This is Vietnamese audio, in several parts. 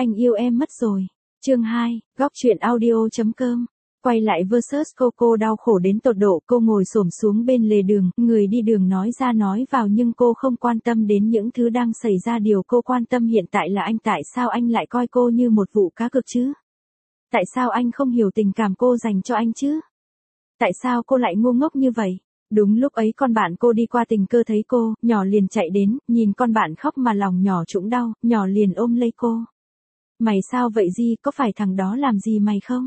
Anh yêu em mất rồi. Chương 2, góc truyện audio.com. Quay lại versus cô đau khổ đến tột độ, cô ngồi xổm xuống bên lề đường, người đi đường nói ra nói vào nhưng cô không quan tâm đến những thứ đang xảy ra, điều cô quan tâm hiện tại là anh. Tại sao anh lại coi cô như một vụ cá cược chứ? Tại sao anh không hiểu tình cảm cô dành cho anh chứ? Tại sao cô lại ngu ngốc như vậy? Đúng lúc ấy con bạn cô đi qua tình cờ thấy cô, nhỏ liền chạy đến, nhìn con bạn khóc mà lòng nhỏ trũng đau, nhỏ liền ôm lấy cô. Mày sao vậy Di, có phải thằng đó làm gì mày không?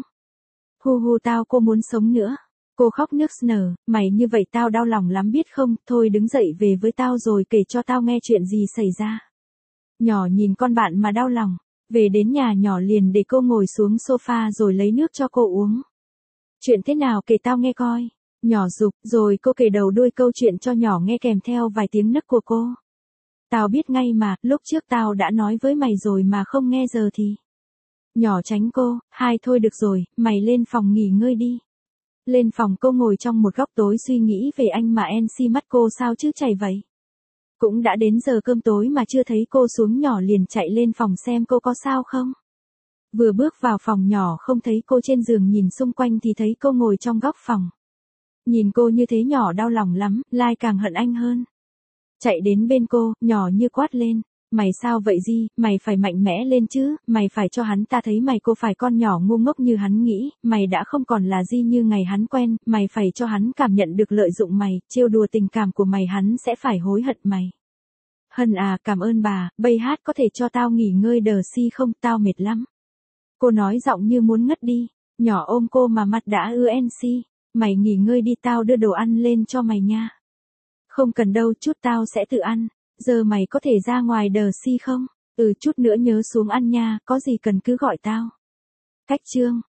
Hu tao cô muốn sống nữa. Cô khóc nức nở, mày như vậy tao đau lòng lắm biết không, thôi đứng dậy về với tao rồi kể cho tao nghe chuyện gì xảy ra. Nhỏ nhìn con bạn mà đau lòng, về đến nhà nhỏ liền để cô ngồi xuống sofa rồi lấy nước cho cô uống. Chuyện thế nào kể tao nghe coi. Nhỏ giục, rồi cô kể đầu đuôi câu chuyện cho nhỏ nghe kèm theo vài tiếng nấc của cô. Tao biết ngay mà, lúc trước tao đã nói với mày rồi mà không nghe giờ thì. Nhỏ tránh cô, thôi được rồi, mày lên phòng nghỉ ngơi đi. Lên phòng cô ngồi trong một góc tối suy nghĩ về anh mà NC mắt cô sao chứ chảy vậy. Cũng đã đến giờ cơm tối mà chưa thấy cô xuống, nhỏ liền chạy lên phòng xem cô có sao không. Vừa bước vào phòng nhỏ không thấy cô trên giường, nhìn xung quanh thì thấy cô ngồi trong góc phòng. Nhìn cô như thế nhỏ đau lòng lắm, lại càng hận anh hơn. Chạy đến bên cô, nhỏ như quát lên. Mày sao vậy Di, mày phải mạnh mẽ lên chứ, mày phải cho hắn ta thấy mày cô phải con nhỏ ngu ngốc như hắn nghĩ, mày đã không còn là Di như ngày hắn quen, mày phải cho hắn cảm nhận được lợi dụng mày, trêu đùa tình cảm của mày, hắn sẽ phải hối hận mày. Hân à, cảm ơn bà, bây hát có thể cho tao nghỉ ngơi đờ si không, tao mệt lắm. Cô nói giọng như muốn ngất đi, nhỏ ôm cô mà mặt đã NC, mày nghỉ ngơi đi, tao đưa đồ ăn lên cho mày nha. Không cần đâu, chút tao sẽ tự ăn. Giờ mày có thể ra ngoài đờ si không? Chút nữa nhớ xuống ăn nha, có gì cần cứ gọi tao. Cách chương